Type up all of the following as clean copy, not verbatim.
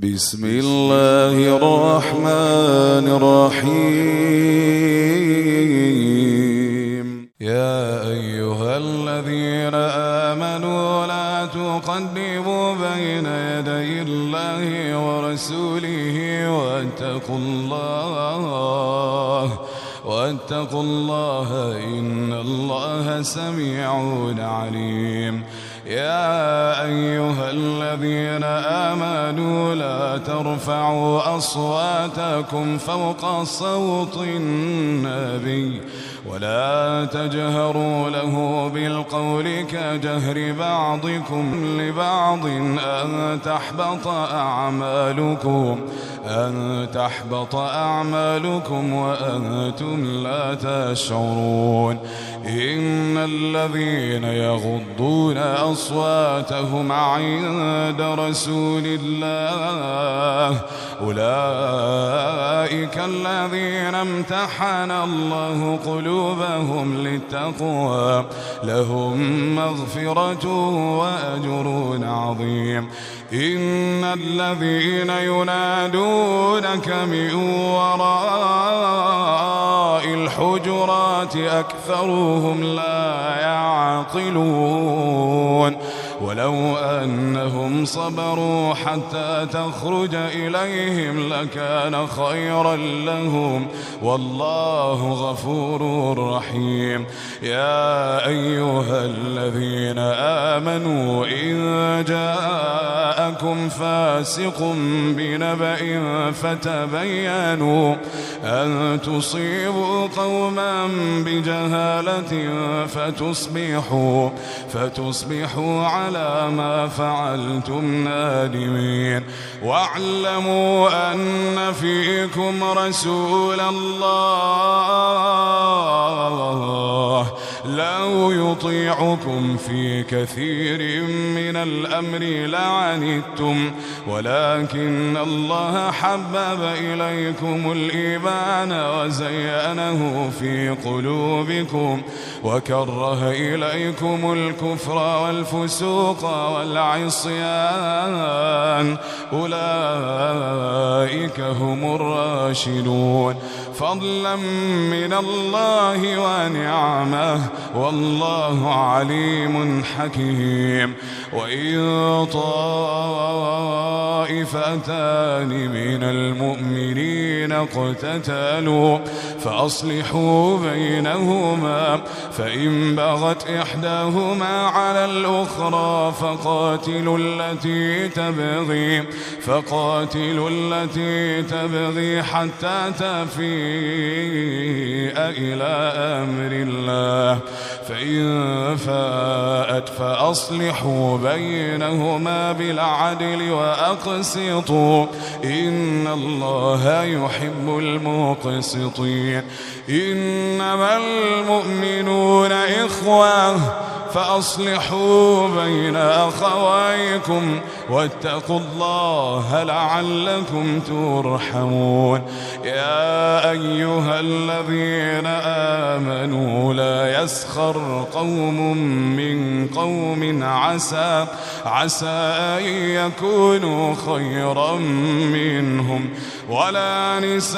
بسم الله الرحمن الرحيم. يا أيها الذين آمنوا لا تقدموا بين يدي الله ورسوله واتقوا الله إن الله سميع عليم. يا أيها الذين آمنوا لا ترفعوا أصواتكم فوق صوت النبي ولا تجهروا له بالقول كجهر بعضكم لبعض أن تحبط أعمالكم وأنتم لا تشعرون. إن الذين يغضون أصواتهم عند رسول الله أولئك الذين امتحن الله قلوبهم للتقوى لهم مغفرة وأجر عظيم. إن الذين ينادونك من وراء الحجرات أكثرهم لا يعقلون. ولو أنهم صبروا حتى تخرج إليهم لكان خيرا لهم والله غفور رحيم. يا أيها الذين آمنوا إن جاءكم فاسق بنبأ فتبينوا أن تصيبوا قوما بجهالة فتصبحوا على ما فعلتم نادمين. واعلموا أن فيكم رسول الله لو يطيعكم في كثير من الأمر لعنتم ولكن الله حبب إليكم الإيمان وزينه في قلوبكم وكره إليكم الكفر والفسوق والعصيان أولئك هم الراشدون فضلا من الله ونعمه والله عليم حكيم. وإن طائفتان من المؤمنين اقتتلوا فأصلحوا بينهما فإن بغت إحداهما على الأخرى فقاتلوا التي تبغي حتى تفيء إلى أمر الله فإن فاءت فأصلحوا بينهما بالعدل وأقسطوا إن الله يحب المقسطين. إنما المؤمنون إخوة فأصلحوا بين أخويكم واتقوا الله لعلكم ترحمون. يا أيها الذين آمنوا لا يسخر قوم من قوم عسى أن يكونوا خيرا منهم ولا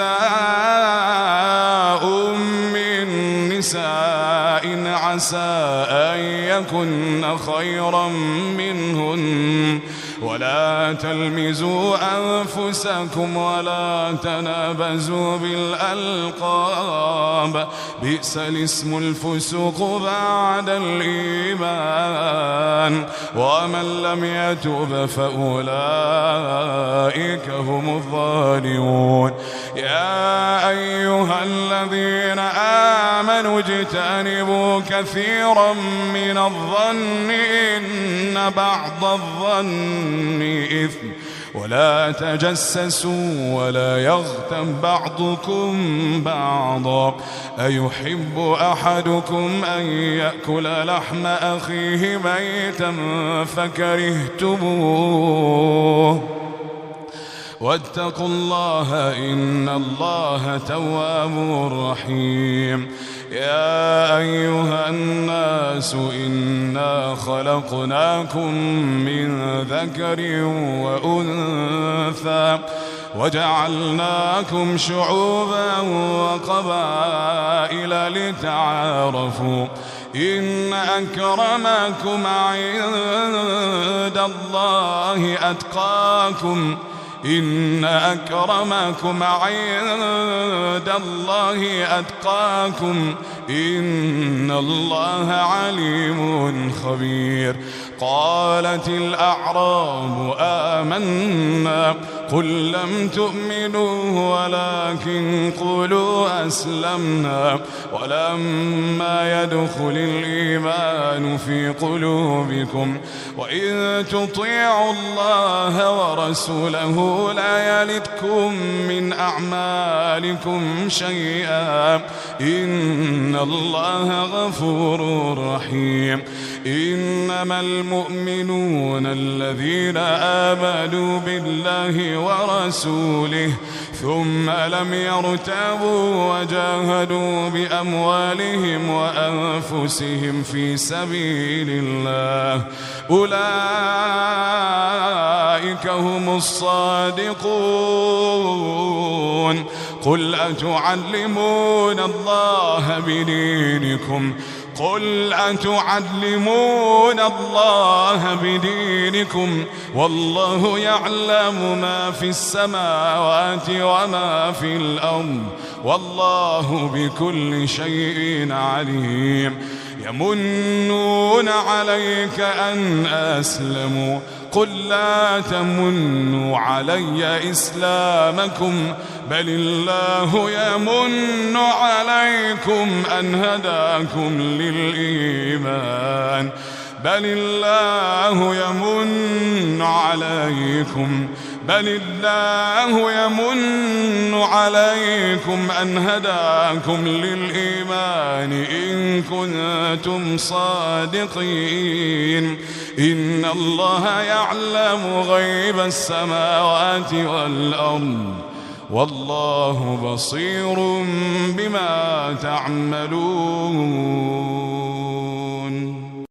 نساء من نساء عسى أن يكن خيرا منهن ولا تلمزوا أنفسكم ولا تنابزوا بالألقاب بئس الاسم الفسوق بعد الإيمان ومن لم يتب فأولئك هم الظالمون. يا أيها الذين آمنوا اجتنبوا كثيرا من الظن إن بعض الظن إثم ولا تجسسوا ولا يغتب بعضكم بعضا أيحب أحدكم أن يأكل لحم أخيه ميتا فكرهتموه واتقوا الله إن الله تواب رحيم. يا أيها الناس إنا خلقناكم من ذكر وأنثى وجعلناكم شعوبا وقبائل لتعارفوا إن أكرمكم عند الله أتقاكم إن أكرمكم عند الله أتقاكم إن الله عليم خبير. قالت الأعراب آمنا قل لم تؤمنوا ولكن قولوا أسلمنا ولما يدخل الإيمان في قلوبكم وإن تطيعوا الله ورسوله لا يلدكم من أعمالكم شيئا إن الله غفور رحيم. إنما المؤمنون الذين آمنوا بالله ورسوله ثم لم يرتابوا وجاهدوا بأموالهم وأنفسهم في سبيل الله أولئك هم الصادقون. قل أتعلمون الله بدينكم والله يعلم ما في السماوات وما في الأرض والله بكل شيء عليم. يمنون عليك أن أسلموا قل لا تمنوا علي إسلامكم بل الله يمن عليكم أن هداكم للإيمان بل الله يمن عليكم أن هداكم للإيمان إن كنتم صادقين. إن الله يعلم غيب السماوات والأرض والله بصير بما تعملون.